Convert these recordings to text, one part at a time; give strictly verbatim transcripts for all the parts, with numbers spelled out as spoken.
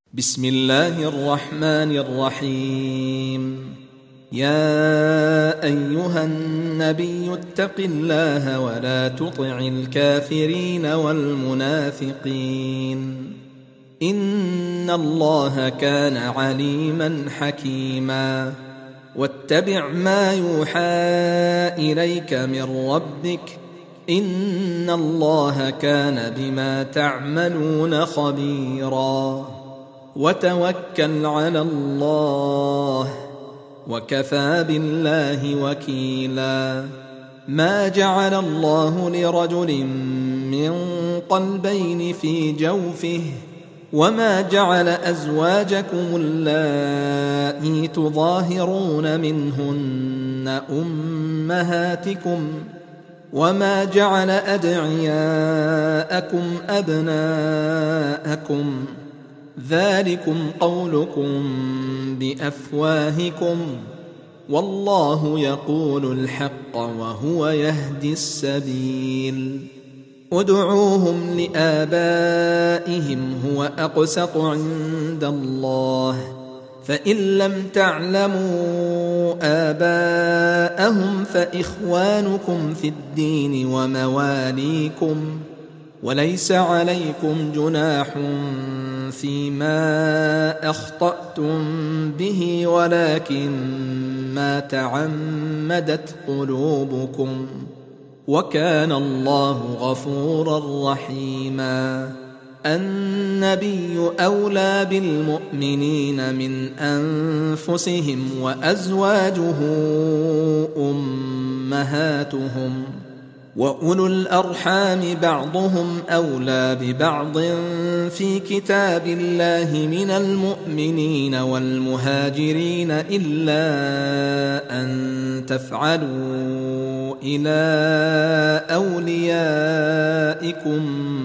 بسم الله الرحمن الرحيم. يا أيها النبي اتق الله ولا تطع الكافرين والمنافقين إن الله كان عليما حكيما. واتبع ما يوحى إليك من ربك إن الله كان بما تعملون خبيرا. وتوكل على الله وكفى بالله وكيلا. ما جعل الله لرجل من قلبين في جوفه وما جعل أزواجكم اللائي تظاهرون منهن أمهاتكم وما جعل أدعياءكم أبناءكم ذلكم قولكم بأفواهكم والله يقول الحق وهو يهدي السبيل. ادعوهم لآبائهم هو أقسط عند الله فإن لم تعلموا آباءهم فإخوانكم في الدين ومواليكم وليس عليكم جناح فيما أخطأتم به ولكن ما تعمدت قلوبكم وكان الله غفورا رحيما. النبي أولى بالمؤمنين من أنفسهم وأزواجه أمهاتهم وأولو الأرحام بعضهم أولى ببعض في كتاب الله من المؤمنين والمهاجرين إلا أن تفعلوا إلى أوليائكم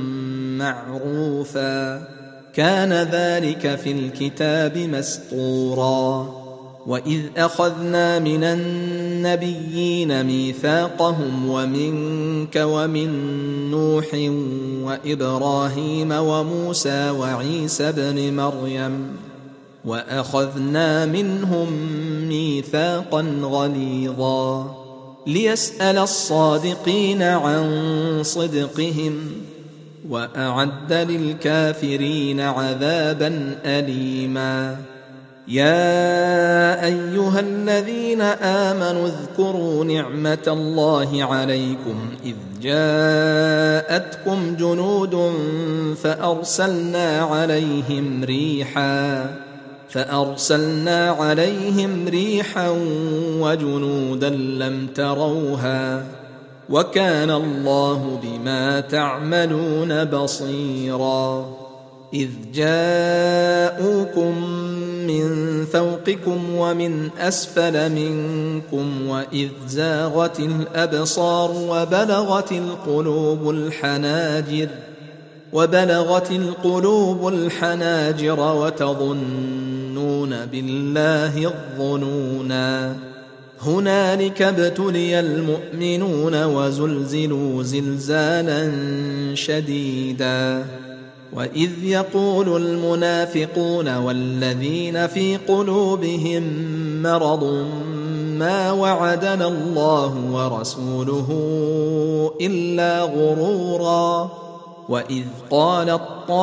معروفا كان ذلك في الكتاب مسطورا. وإذ أخذنا من النبيين ميثاقهم ومنك ومن نوح وإبراهيم وموسى وعيسى ابن مريم وأخذنا منهم ميثاقا غليظا ليسأل الصادقين عن صدقهم وأعد للكافرين عذابا أليما. يا أيها الذين آمنوا اذكروا نعمة الله عليكم إذ جاءتكم جنود فأرسلنا عليهم ريحا فأرسلنا عليهم ريحا وجنودا لم تروها وكان الله بما تعملون بصيرا. إذ جاءوكم من فوقكم ومن أسفل منكم وإذ زاغت الأبصار وبلغت القلوب الحناجر وبلغت القلوب الحناجر وتظنون بالله الظنونا. هنالك ابتلي المؤمنون وزلزلوا زلزالا شديدا. وإذ يقول المنافقون والذين في قلوبهم مرض ما وعدنا الله ورسوله إلا غرورا. وإذ قالت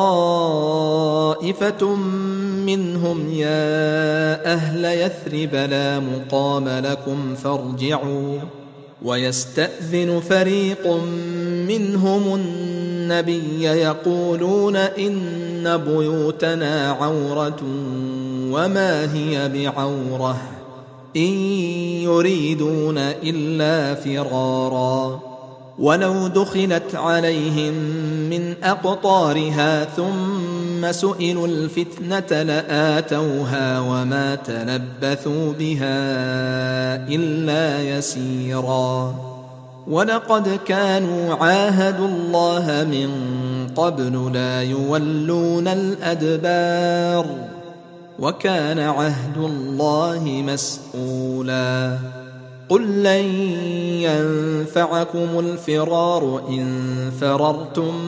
طائفة منهم يا أهل يثرب لا مقام لكم فارجعوا ويستأذن فريق منهم النبي يقولون إن بيوتنا عورة وما هي بعورة إن يريدون إلا فرارا. ولو دخلت عليهم من أقطارها ثم سئلوا الفتنة لآتوها وما تلبثوا بها إلا يسيرا. ولقد كانوا عاهدوا الله من قبل لا يولون الأدبار وكان عهد الله مسؤولا. قل لن ينفعكم الفرار إن فررتم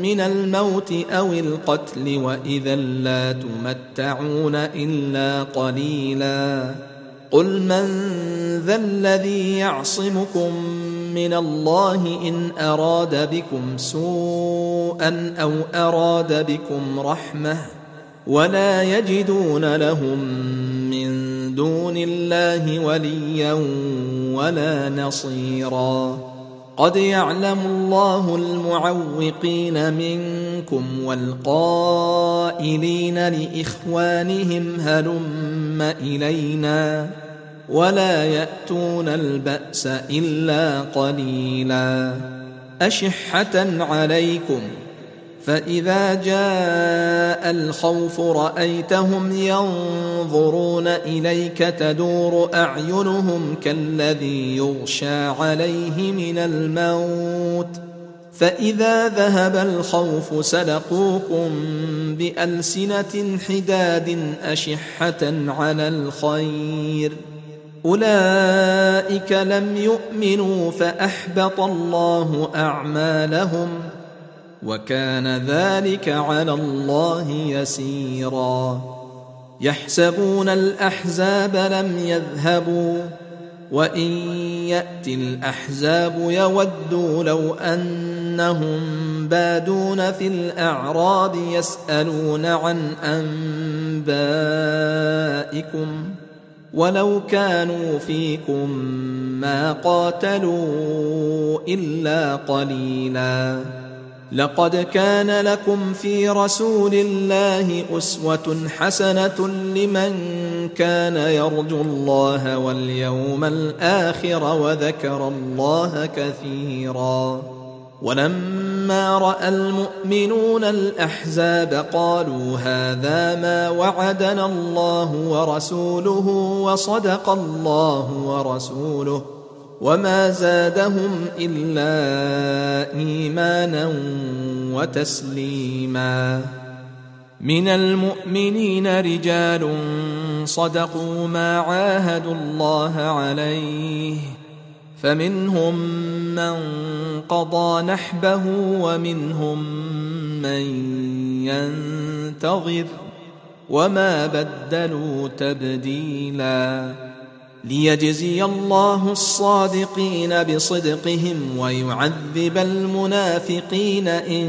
من الموت أو القتل وإذا لا تمتعون إلا قليلا قل من ذا الذي يعصمكم من الله إن أراد بكم سوءا أو أراد بكم رحمة ولا يجدون لهم من دون الله وليا ولا نصيرا قد يعلم الله المعوقين منكم والقائلين لإخوانهم هلم إلينا ولا يأتون البأس إلا قليلا أشحة عليكم فإذا جاء الخوف رأيتهم ينظرون إليك تدور أعينهم كالذي يغشى عليه من الموت فإذا ذهب الخوف سلقوكم بألسنة حداد أشحة على الخير أولئك لم يؤمنوا فأحبط الله أعمالهم وكان ذلك على الله يسيرا يحسبون الأحزاب لم يذهبوا وإن يأتي الأحزاب يودوا لو أنهم بادون في الأعراب يسألون عن أنبائكم ولو كانوا فيكم ما قاتلوا إلا قليلا لقد كان لكم في رسول الله أسوة حسنة لمن كان يرجو الله واليوم الآخر وذكر الله كثيرا ولما رأى المؤمنون الأحزاب قالوا هذا ما وعدنا الله ورسوله وصدق الله ورسوله وما زادهم إلا إيمانا وتسليما من المؤمنين رجال صدقوا ما عاهدوا الله عليه فمنهم من قضى نحبه ومنهم من ينتظر وما بدلوا تبديلا ليجزي الله الصادقين بصدقهم ويعذب المنافقين إن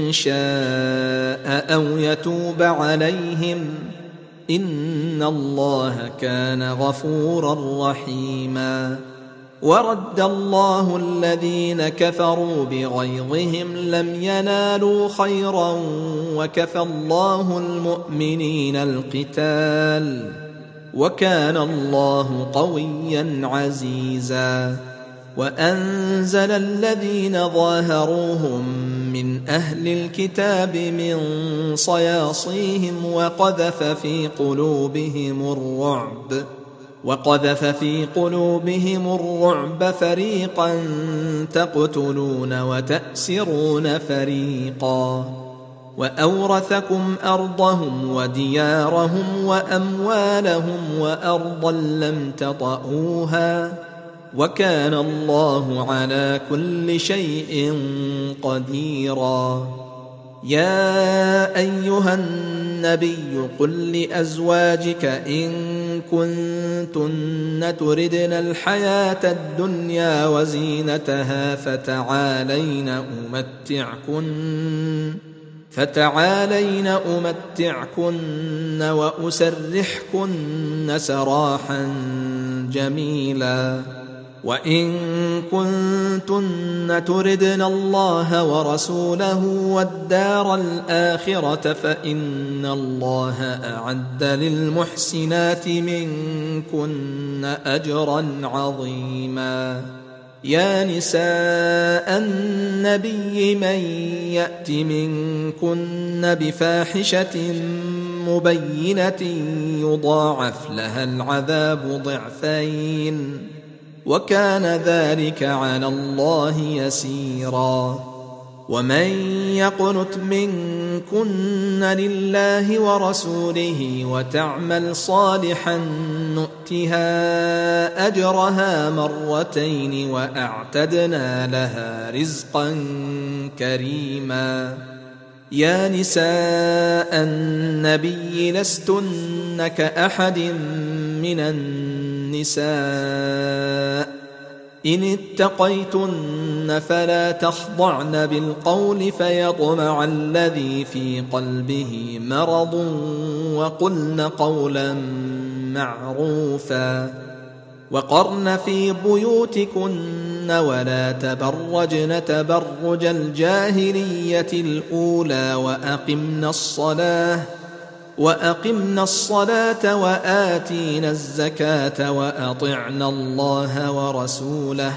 شاء أو يتوب عليهم إن الله كان غفورا رحيما ورد الله الذين كفروا بغيظهم لم ينالوا خيرا وكفى الله المؤمنين القتال وكان الله قويا عزيزا وأنزل الذين ظاهروهم من أهل الكتاب من صياصيهم وقذف في قلوبهم الرعب وقذف في قلوبهم الرعب فريقا تقتلون وتأسرون فريقا وأورثكم أرضهم وديارهم وأموالهم وأرضا لم تطئوها وكان الله على كل شيء قديرا يا أيها النبي قل لأزواجك إن كنتن تردن الحياة الدنيا وزينتها فتعالين أمتعكن فتعالين أمتعكن وأسرحكن سراحا جميلا وإن كنتن تردن الله ورسوله والدار الآخرة فإن الله أعد للمحسنات منكن أجرا عظيما يا نساء النبي من يأت منكن بفاحشة مبينة يضاعف لها العذاب ضعفين وكان ذلك على الله يسيرا ومن يقنت منكن لله ورسوله وتعمل صالحا نؤتها أجرها مرتين وأعتدنا لها رزقا كريما يا نساء النبي لستن كأحد من النساء إن اتقيتن فلا تخضعن بالقول فيطمع الذي في قلبه مرض وقلن قولا معروفا وقرن في بيوتكن ولا تبرجن تبرج الجاهلية الأولى وأقمن الصلاة وأقمنا الصلاة وآتينا الزكاة وأطعنا الله ورسوله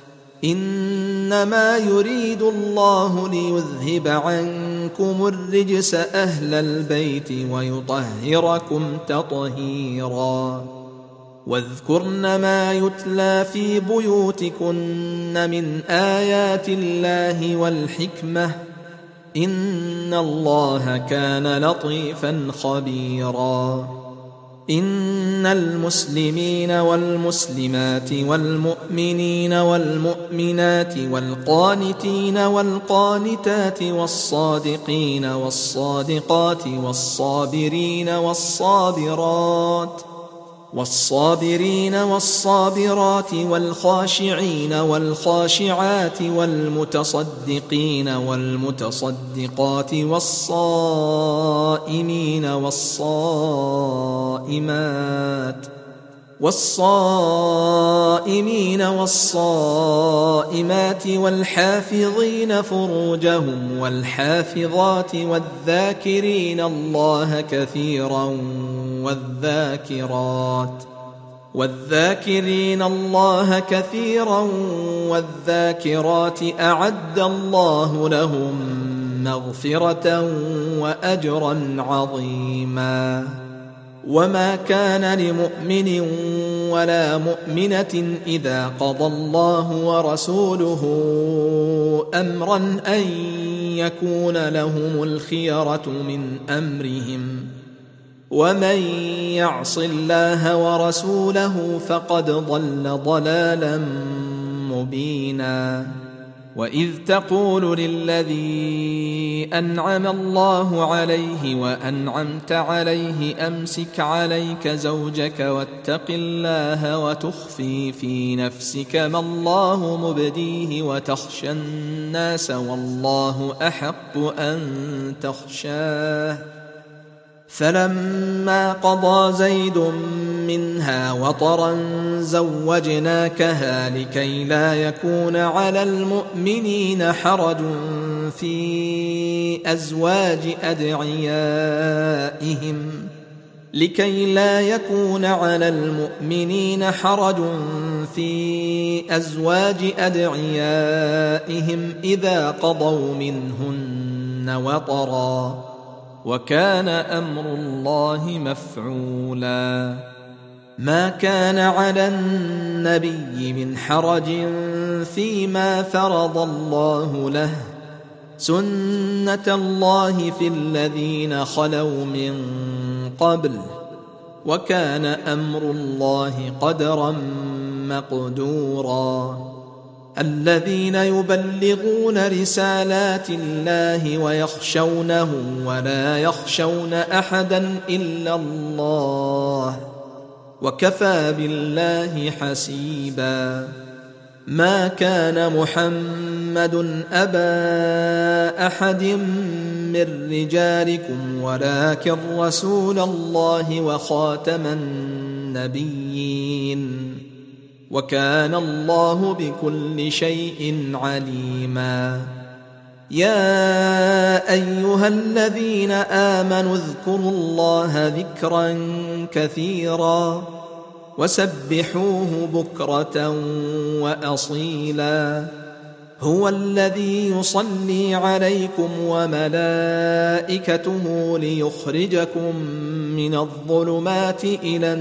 إنما يريد الله ليذهب عنكم الرجس أهل البيت ويطهركم تطهيرا واذكرن ما يتلى في بيوتكن من آيات الله والحكمة إن الله كان لطيفا خبيرا إن المسلمين والمسلمات والمؤمنين والمؤمنات والقانتين والقانتات والصادقين والصادقات والصابرين والصابرات والصابرين والصابرات والخاشعين والخاشعات والمتصدقين والمتصدقات والصائمين والصائمات والصائمين والصائمات والحافظين فروجهم والحافظات والذاكرين الله كثيرا والذاكرات والذاكرين الله كثيرا والذاكرات أعد الله لهم مغفرة وأجرا عظيما وما كان لمؤمن ولا مؤمنة إذا قضى الله ورسوله أمرا أن يكون لهم الخيرة من أمرهم ومن يعص الله ورسوله فقد ضل ضلالا مبينا وإذ تقول للذي أنعم الله عليه وأنعمت عليه أمسك عليك زوجك واتق الله وتخفي في نفسك ما الله مبديه وتخشى الناس والله أحق أن تخشاه فلما قضى زيد منها وطرا زوجناكها لكي لا يكون على المؤمنين حرج في أزواج أدعيائهم لكي لا يكون على المؤمنين حرج في أزواج أدعيائهم إذا قضوا منهن وطرا وكان أمر الله مفعولا ما كان على النبي من حرج فيما فرض الله له سنة الله في الذين خلوا من قبل وكان أمر الله قدرا مقدورا الذين يبلغون رسالات الله ويخشونه ولا يخشون أحدا إلا الله وكفى بالله حسيبا ما كان محمد أبا أحد من رجالكم ولكن رسول الله وخاتم النبيين وكان الله بكل شيء عليما يا أيها الذين آمنوا اذكروا الله ذكرا كثيرا وسبحوه بكرة وأصيلا هو الذي يصلي عليكم وملائكته ليخرجكم من الظلمات إلى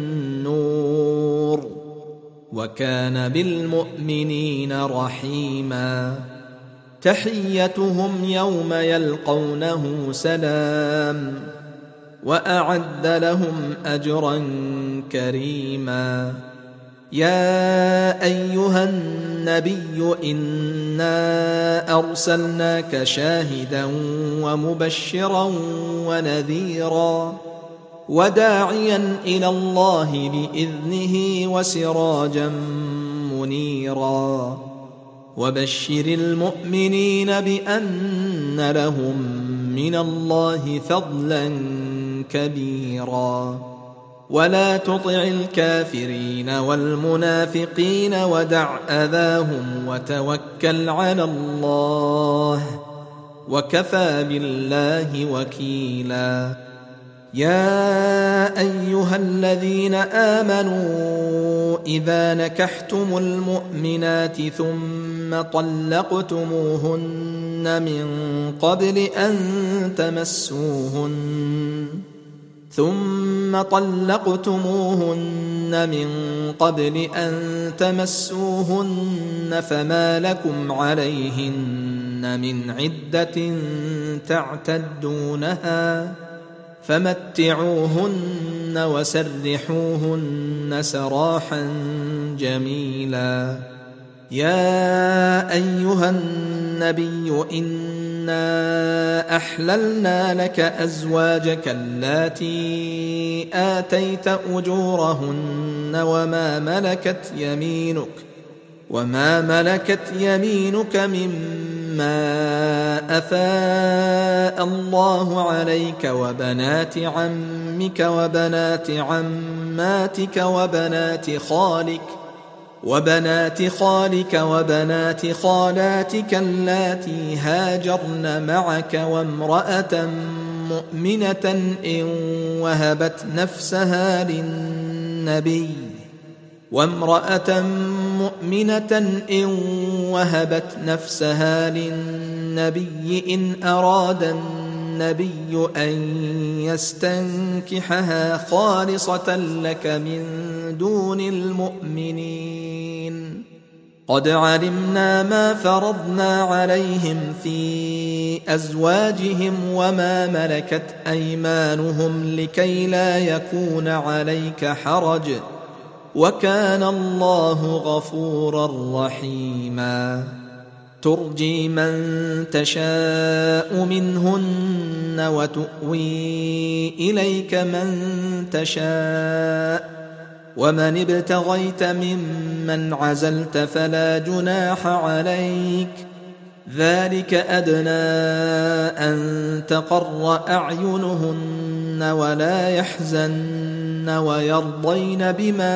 النور وكان بالمؤمنين رحيما تحيتهم يوم يلقونه سلام وأعد لهم أجرا كريما يا أيها النبي إنا أرسلناك شاهدا ومبشرا ونذيرا وداعيا إلى الله بإذنه وسراجا منيرا وبشر المؤمنين بأن لهم من الله فضلا كبيرا ولا تطع الكافرين والمنافقين ودع أذاهم وتوكل على الله وكفى بالله وكيلا يا أيها الذين آمنوا إذا نكحتم المؤمنات ثم طلقتموهن من قبل أن تمسوهن ثم طلقتموهن من قبل أن تمسوهن فما لكم عليهن من عدة تعتدونها فمتعوهن وسرحوهن سراحا جميلا يا أيها النبي إنا أحللنا لك أزواجك اللاتي آتيت أجورهن وما ملكت يمينك وما ملكت يمينك مما أفاء الله عليك وبنات عمك وبنات عماتك وبنات خالك وبنات خالك وبنات خالاتك اللاتي هاجرن معك وامرأة مؤمنة إن وهبت نفسها للنبي وامرأة مؤمنة إن وهبت نفسها للنبي إن أراد النبي أن يستنكحها خالصة لك من دون المؤمنين قد علمنا ما فرضنا عليهم في أزواجهم وما ملكت أيمانهم لكي لا يكون عليك حرج وكان الله غفورا رحيما ترجي من تشاء منهن وتؤوي إليك من تشاء ومن ابتغيت ممن عزلت فلا جناح عليك ذلك أدنى أن تقر أعينهن ولا يحزن ويرضين بما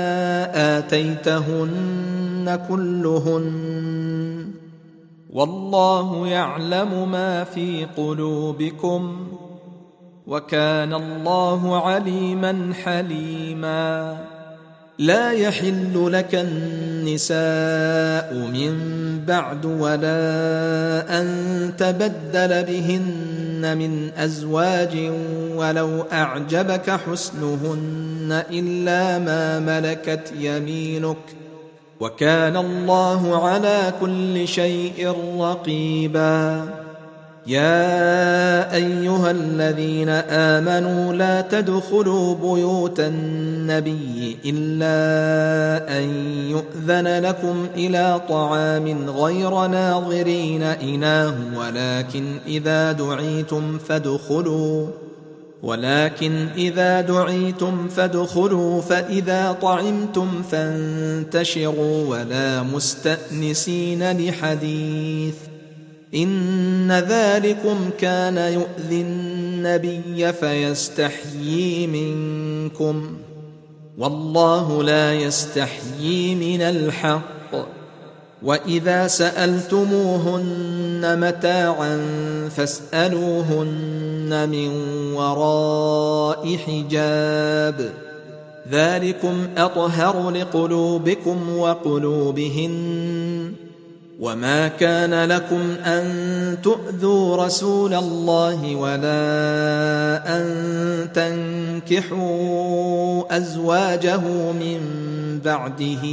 آتيتهن كلهن والله يعلم ما في قلوبكم وكان الله عليما حليما لا يحل لك النساء من بعد ولا أن تبدل بهن من أزواج ولو أعجبك حسنهن إلا ما ملكت يمينك وكان الله على كل شيء رقيبا يا أيها الذين آمنوا لا تدخلوا بيوت النبي إلا أن يؤذن لكم إلى طعام غير ناظرين إناه ولكن إذا دعيتم فادخلوا ولكن إذا دعيتم فادخلوا فإذا طعمتم فانتشروا ولا مستأنسين لحديث إن ذلكم كان يؤذي النبي فيستحيي منكم والله لا يستحيي من الحق وإذا سألتموهن متاعا فاسألوهن من وراء حجاب ذلكم أطهر لقلوبكم وقلوبهن وما كان لكم أن تؤذوا رسول الله ولا أن تنكحوا أزواجه من بعده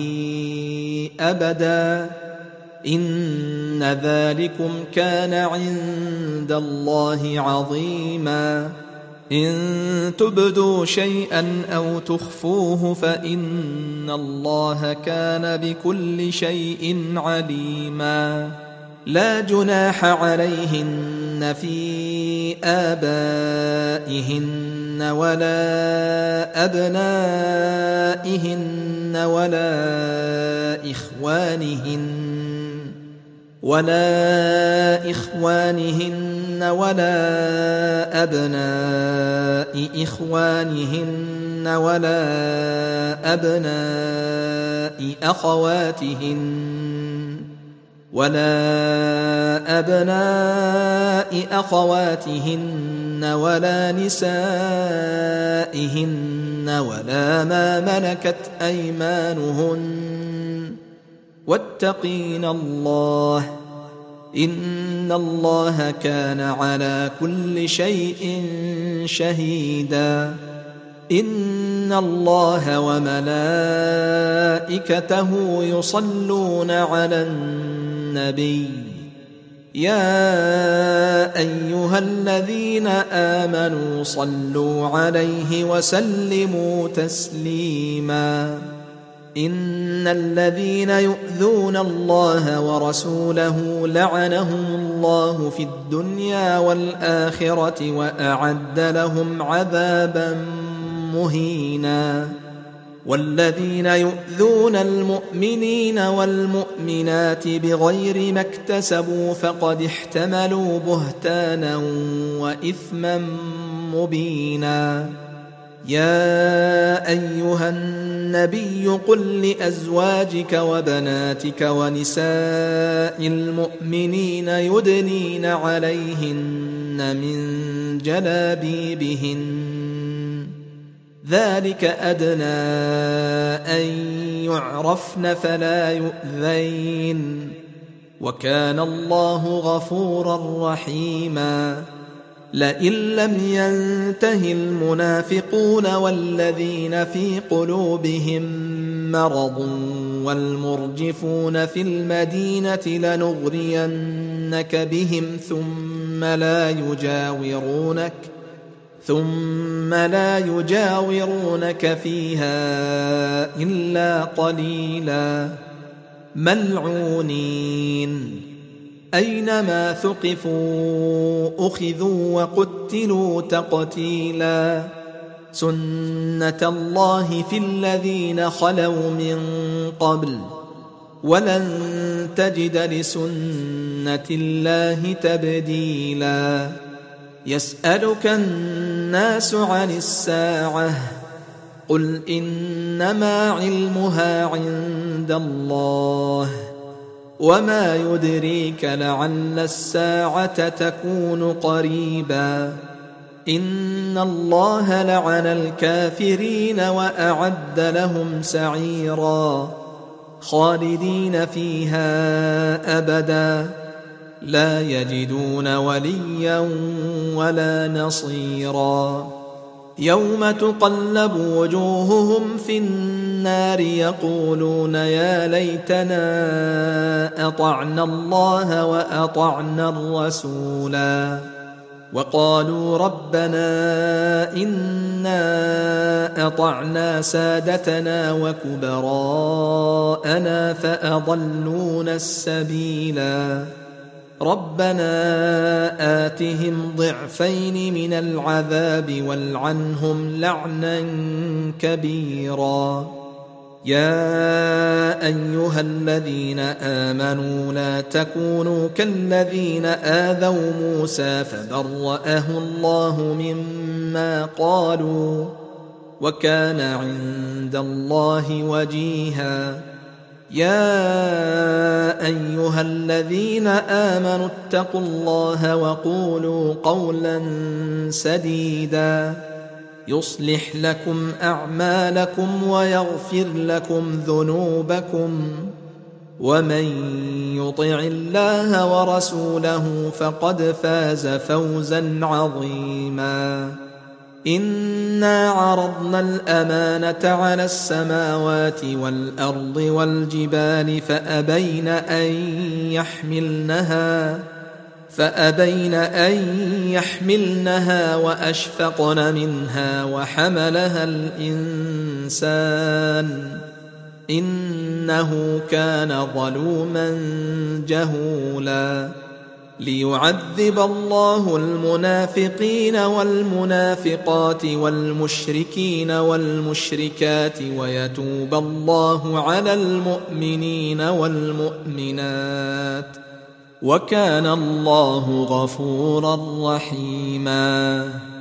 أبدا إن ذلكم كان عند الله عظيما إن تبدوا شيئا أو تخفوه فإن الله كان بكل شيء عليما. لا جناح عليهن في آبائهن ولا أبنائهن ولا إخوانهن ولا إخوانهن ولا أبناء إخوانهن ولا أبناء أخواتهن ولا أبناء أخواتهن ولا نسائهن ولا ما ملكت أيمانهن واتقين الله إن الله كان على كل شيء شهيدا. إن الله وملائكته يصلون على النبي يا أيها الذين آمنوا صلوا عليه وسلموا تسليما. إن الذين يؤذون الله ورسوله لعنهم الله في الدنيا والآخرة وأعد لهم عذابا مهينا. والذين يؤذون المؤمنين والمؤمنات بغير ما اكتسبوا فقد احتملوا بهتانا وإثما مبينا. يا أيها النبي قل لأزواجك وبناتك ونساء المؤمنين يدنين عليهن من جلابيبهن ذلك أدنى أن يعرفن فلا يؤذين وكان الله غفورا رحيما. لئن لم ينته المنافقون والذين في قلوبهم مرض والمرجفون في المدينة لنغرينك بهم ثم لا يجاورونك ثم لا يجاورونك فيها إلا قليلا ملعونين أينما ثقفوا أخذوا وقتلوا تقتيلا. سنة الله في الذين خلوا من قبل ولن تجد لسنة الله تبديلا. يسألك الناس عن الساعة قل إنما علمها عند الله وما يدريك لعل الساعة تكون قريبا. إن الله لعن الكافرين وأعد لهم سعيرا خالدين فيها أبدا لا يجدون وليا ولا نصيرا. يوم تقلب وجوههم في النار يقولون يا ليتنا أطعنا الله وأطعنا الرسولا وقالوا ربنا إنا أطعنا سادتنا وكبراءنا فأضلونا السبيلا. ربنا آتهم ضعفين من العذاب والعنهم لعنا كبيرا. يا أيها الذين آمنوا لا تكونوا كالذين آذوا موسى فبرأه الله مما قالوا وكان عند الله وجيها. يا أيها الذين آمنوا اتقوا الله وقولوا قولا سديدا يصلح لكم أعمالكم ويغفر لكم ذنوبكم ومن يطع الله ورسوله فقد فاز فوزا عظيما. إنا عرضنا الأمانة على السماوات والأرض والجبال فأبين أن يحملنها فأبين أن يحملنها وأشفقن منها وحملها الإنسان إنه كان ظلوما جهولا ليعذب الله المنافقين والمنافقات والمشركين والمشركات ويتوب الله على المؤمنين والمؤمنات وكان الله غفورا رحيما.